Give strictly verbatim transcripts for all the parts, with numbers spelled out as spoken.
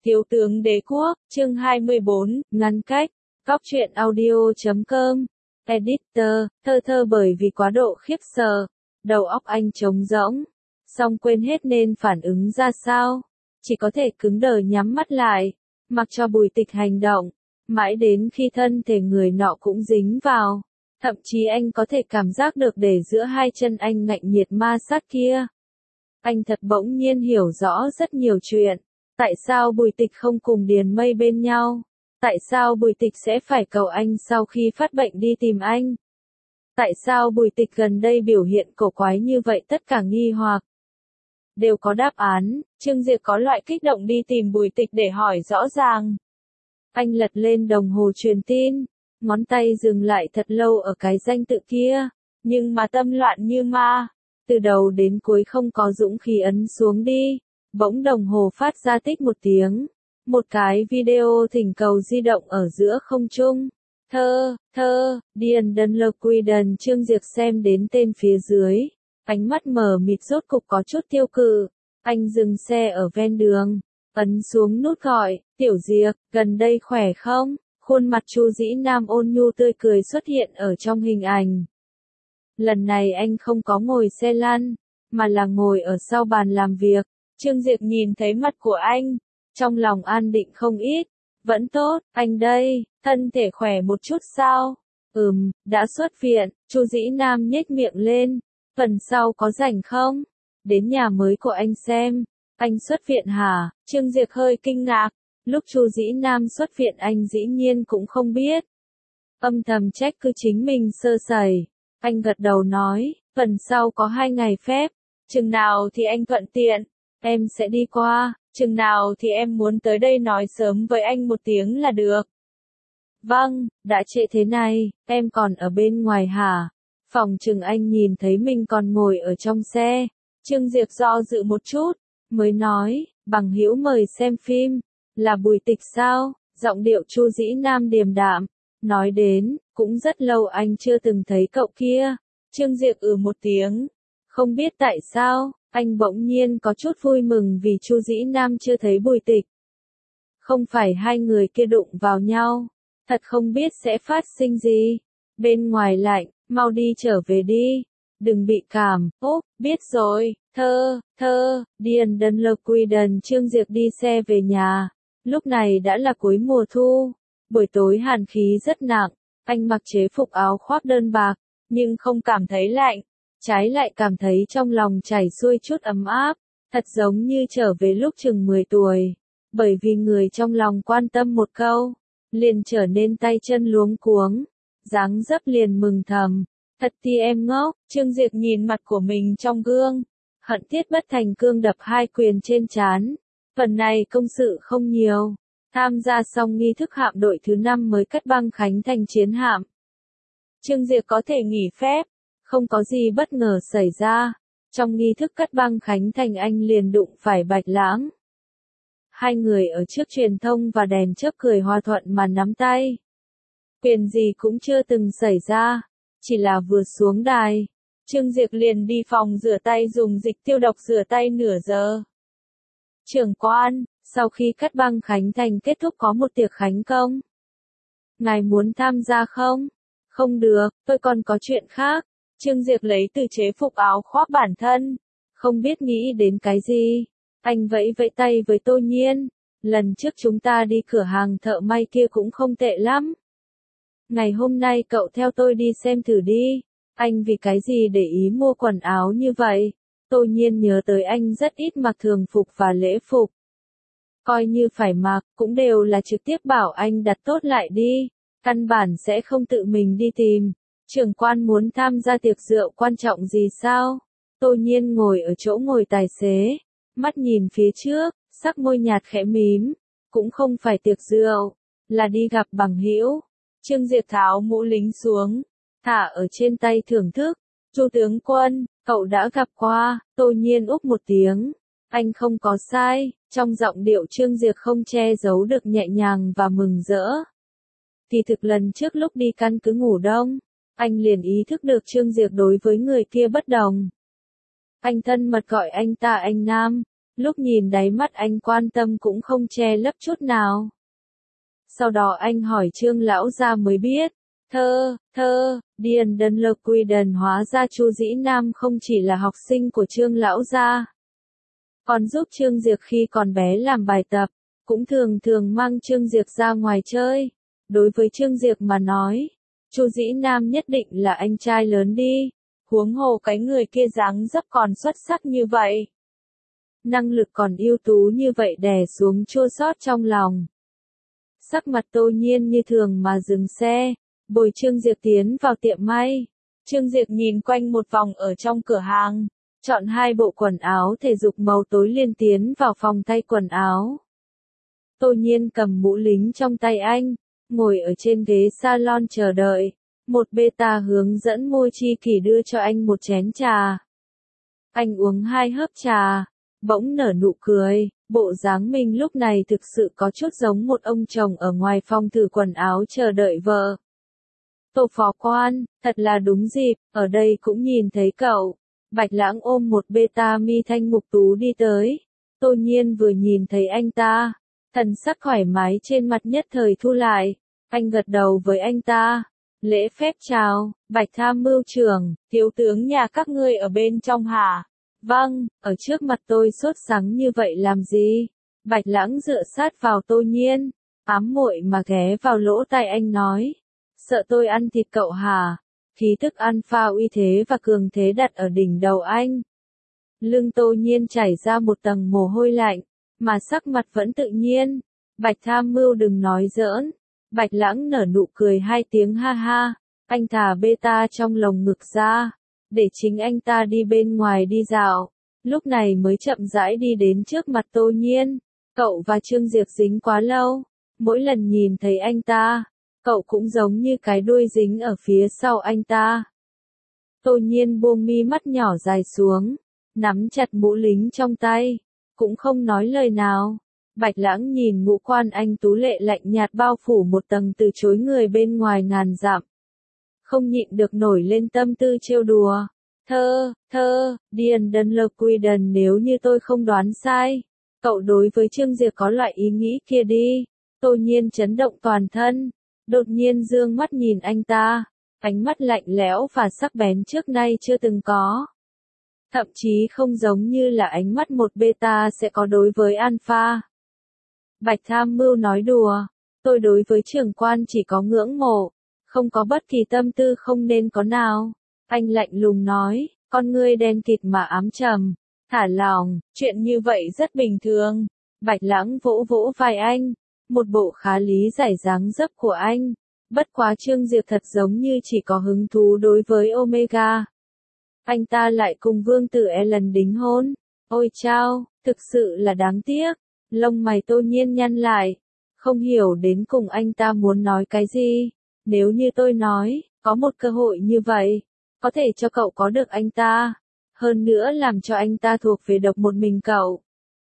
Thiếu tướng Đế Quốc, chương hai mươi bốn, ngăn cách, Cóc truyện audio chấm com, editor, thơ thơ bởi vì quá độ khiếp sợ, đầu óc anh trống rỗng, xong quên hết nên phản ứng ra sao, chỉ có thể cứng đờ nhắm mắt lại, mặc cho Bùi Tịch hành động, mãi đến khi thân thể người nọ cũng dính vào, thậm chí anh có thể cảm giác được để giữa hai chân anh ngạnh nhiệt ma sát kia. Anh thật bỗng nhiên hiểu rõ rất nhiều chuyện. Tại sao Bùi Tịch không cùng Điền Mây bên nhau? Tại sao Bùi Tịch sẽ phải cầu anh sau khi phát bệnh đi tìm anh? Tại sao Bùi Tịch gần đây biểu hiện cổ quái như vậy? Tất cả nghi hoặc đều có đáp án. Trương Diệp có loại kích động đi tìm Bùi Tịch để hỏi rõ ràng. Anh lật lên đồng hồ truyền tin, ngón tay dừng lại thật lâu ở cái danh tự kia, nhưng mà tâm loạn như ma, từ đầu đến cuối không có dũng khí ấn xuống đi. Bỗng đồng hồ phát ra tích một tiếng. Một cái video thỉnh cầu di động ở giữa không trung. Thơ, thơ, Điền Đần Lơ Quy Đần Trương Diệp xem đến tên phía dưới. Ánh mắt mờ mịt rốt cục có chút tiêu cự. Anh dừng xe ở ven đường. Ấn xuống nút gọi. Tiểu Diệp, gần đây khỏe không? Khuôn mặt Chu Dĩ Nam ôn nhu tươi cười xuất hiện ở trong hình ảnh. Lần này anh không có ngồi xe lăn, mà là ngồi ở sau bàn làm việc. Trương Diệp nhìn thấy mặt của anh, trong lòng an định không ít. Vẫn tốt, anh đây, thân thể khỏe một chút sao? Ừm, đã xuất viện. Chu Dĩ Nam nhếch miệng lên. Phần sau có rảnh không? Đến nhà mới của anh xem. Anh xuất viện hả? Trương Diệp hơi kinh ngạc. Lúc Chu Dĩ Nam xuất viện anh dĩ nhiên cũng không biết. Âm thầm trách cứ chính mình sơ sẩy. Anh gật đầu nói, phần sau có hai ngày phép. Chừng nào thì anh thuận tiện, em sẽ đi qua. Chừng nào thì em muốn tới đây nói sớm với anh một tiếng là được. Vâng, đã trễ thế này, em còn ở bên ngoài hả? Phòng chừng anh nhìn thấy mình còn ngồi ở trong xe. Trương Diệp do dự một chút, mới nói, bằng hữu mời xem phim. Là Bùi Tịch sao? Giọng điệu Chu Dĩ Nam điềm đạm. Nói đến, cũng rất lâu anh chưa từng thấy cậu kia. Trương Diệp ừ một tiếng. Không biết tại sao, anh bỗng nhiên có chút vui mừng vì Chu Dĩ Nam chưa thấy Bùi Tịch. Không phải hai người kia đụng vào nhau. Thật không biết sẽ phát sinh gì. Bên ngoài lạnh, mau đi trở về đi. Đừng bị cảm. Úp, biết rồi. Thơ, thơ, Điền Đần Lơ Quy Đần Trương Diệp đi xe về nhà. Lúc này đã là cuối mùa thu. Buổi tối hàn khí rất nặng. Anh mặc chế phục áo khoác đơn bạc, nhưng không cảm thấy lạnh. Trái lại cảm thấy trong lòng chảy xuôi chút ấm áp, thật giống như trở về lúc chừng mười tuổi. Bởi vì người trong lòng quan tâm một câu, liền trở nên tay chân luống cuống, dáng dấp liền mừng thầm. Thật thì em ngốc. Trương Diệp nhìn mặt của mình trong gương, hận thiết bất thành cương đập hai quyền trên trán. Phần này công sự không nhiều. Tham gia xong nghi thức hạm đội thứ năm mới cất băng khánh thành chiến hạm. Trương Diệp có thể nghỉ phép. Không có gì bất ngờ xảy ra. Trong nghi thức cất băng khánh thành anh liền đụng phải Bạch Lãng. Hai người ở trước truyền thông và đèn chớp cười hòa thuận mà nắm tay. Quyền gì cũng chưa từng xảy ra. Chỉ là vừa xuống đài, Trương Diệp liền đi phòng rửa tay dùng dịch tiêu độc rửa tay nửa giờ. Trưởng quan, sau khi cất băng khánh thành kết thúc có một tiệc khánh công. Ngài muốn tham gia không? Không được, tôi còn có chuyện khác. Trương Diệp lấy từ chế phục áo khoác bản thân. Không biết nghĩ đến cái gì. Anh vẫy vẫy tay với Tô Nhiên. Lần trước chúng ta đi cửa hàng thợ may kia cũng không tệ lắm. Ngày hôm nay cậu theo tôi đi xem thử đi. Anh vì cái gì để ý mua quần áo như vậy? Tô Nhiên nhớ tới anh rất ít mặc thường phục và lễ phục. Coi như phải mặc, cũng đều là trực tiếp bảo anh đặt tốt lại đi. Căn bản sẽ không tự mình đi tìm. Trưởng quan muốn tham gia tiệc rượu quan trọng gì sao? Tô Nhiên ngồi ở chỗ ngồi tài xế. Mắt nhìn phía trước, sắc môi nhạt khẽ mím. Cũng không phải tiệc rượu, là đi gặp bằng hữu. Trương Diệp tháo mũ lính xuống, thả ở trên tay thưởng thức. Chu tướng quân, cậu đã gặp qua. Tô Nhiên úp một tiếng. Anh không có sai. Trong giọng điệu Trương Diệp không che giấu được nhẹ nhàng và mừng rỡ. Kỳ thực lần trước lúc đi căn cứ ngủ đông, anh liền ý thức được Trương Diệp đối với người kia bất đồng. Anh thân mật gọi anh ta anh Nam. Lúc nhìn đáy mắt anh quan tâm cũng không che lấp chút nào. Sau đó anh hỏi Trương lão gia mới biết, thơ, thơ, Điền Đần Lộc Quy Đần hóa ra Chu Dĩ Nam không chỉ là học sinh của Trương lão gia, còn giúp Trương Diệc khi còn bé làm bài tập, cũng thường thường mang Trương Diệc ra ngoài chơi. Đối với Trương Diệc mà nói, Chu Dĩ Nam nhất định là anh trai lớn đi, huống hồ cái người kia dáng dấp còn xuất sắc như vậy. Năng lực còn ưu tú như vậy đè xuống chua xót trong lòng. Sắc mặt Tô Nhiên như thường mà dừng xe, bồi Trương Diệc tiến vào tiệm may. Trương Diệc nhìn quanh một vòng ở trong cửa hàng, chọn hai bộ quần áo thể dục màu tối liền tiến vào phòng thay quần áo. Tô Nhiên cầm mũ lính trong tay anh, ngồi ở trên ghế salon chờ đợi. Một beta hướng dẫn Môi Chi Kỳ đưa cho anh một chén trà. Anh uống hai hớp trà, bỗng nở nụ cười, bộ dáng mình lúc này thực sự có chút giống một ông chồng ở ngoài phòng thử quần áo chờ đợi vợ. Tô phó quan, thật là đúng dịp, ở đây cũng nhìn thấy cậu. Bạch Lãng ôm một beta mi thanh mục tú đi tới. Tô Nhiên vừa nhìn thấy anh ta, thần sắc thoải mái trên mặt nhất thời thu lại. Anh gật đầu với anh ta. Lễ phép chào, Bạch tham mưu trưởng, thiếu tướng nhà các ngươi ở bên trong hả? Vâng, ở trước mặt tôi sốt sắng như vậy làm gì? Bạch Lãng dựa sát vào Tô Nhiên, ám muội mà ghé vào lỗ tai anh nói. Sợ tôi ăn thịt cậu hả? Khí tức alpha uy thế và cường thế đặt ở đỉnh đầu anh. Lưng Tô Nhiên chảy ra một tầng mồ hôi lạnh, mà sắc mặt vẫn tự nhiên. Bạch tham mưu đừng nói giỡn. Bạch Lãng nở nụ cười hai tiếng ha ha, anh thả beta trong lồng ngực ra, để chính anh ta đi bên ngoài đi dạo, lúc này mới chậm rãi đi đến trước mặt Tô Nhiên. Cậu và Trương Diệc dính quá lâu, mỗi lần nhìn thấy anh ta, cậu cũng giống như cái đuôi dính ở phía sau anh ta. Tô Nhiên buông mi mắt nhỏ dài xuống, nắm chặt mũ lính trong tay, cũng không nói lời nào. Bạch Lãng nhìn ngũ quan anh tú lệ lạnh nhạt bao phủ một tầng từ chối người bên ngoài ngàn dặm. Không nhịn được nổi lên tâm tư trêu đùa. Thơ, thơ, Điền Đần Lộc Quy Đần nếu như tôi không đoán sai. Cậu đối với Trương Diệc có loại ý nghĩ kia đi. Tô Nhiên chấn động toàn thân. Đột nhiên dương mắt nhìn anh ta. Ánh mắt lạnh lẽo và sắc bén trước nay chưa từng có. Thậm chí không giống như là ánh mắt một beta sẽ có đối với alpha. Bạch tham mưu nói đùa, tôi đối với trưởng quan chỉ có ngưỡng mộ, không có bất kỳ tâm tư không nên có nào. Anh lạnh lùng nói, con ngươi đen kịt mà ám trầm, thả lỏng, chuyện như vậy rất bình thường. Bạch Lãng vỗ vỗ vai anh, một bộ khá lý giải dáng dấp của anh. Bất quá Trương Diệc thật giống như chỉ có hứng thú đối với Omega. Anh ta lại cùng vương tử Ellen đính hôn. Ôi chao, thực sự là đáng tiếc. Lông mày Tô Nhiên nhăn lại, không hiểu đến cùng anh ta muốn nói cái gì. Nếu như tôi nói, có một cơ hội như vậy, có thể cho cậu có được anh ta, hơn nữa làm cho anh ta thuộc về độc một mình cậu.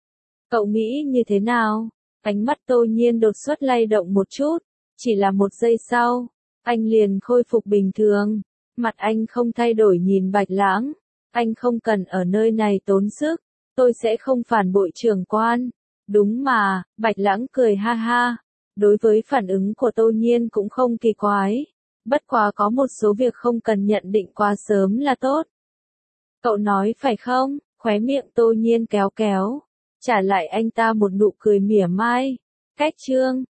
Cậu nghĩ như thế nào? Ánh mắt Tô Nhiên đột xuất lay động một chút, chỉ là một giây sau, anh liền khôi phục bình thường, mặt anh không thay đổi nhìn Bạch Lãng, anh không cần ở nơi này tốn sức, tôi sẽ không phản bội trưởng quan. Đúng mà, Bạch Lãng cười ha ha, đối với phản ứng của Tô Nhiên cũng không kỳ quái, bất quá có một số việc không cần nhận định quá sớm là tốt. Cậu nói phải không? Khóe miệng Tô Nhiên kéo kéo, trả lại anh ta một nụ cười mỉa mai. Cách chương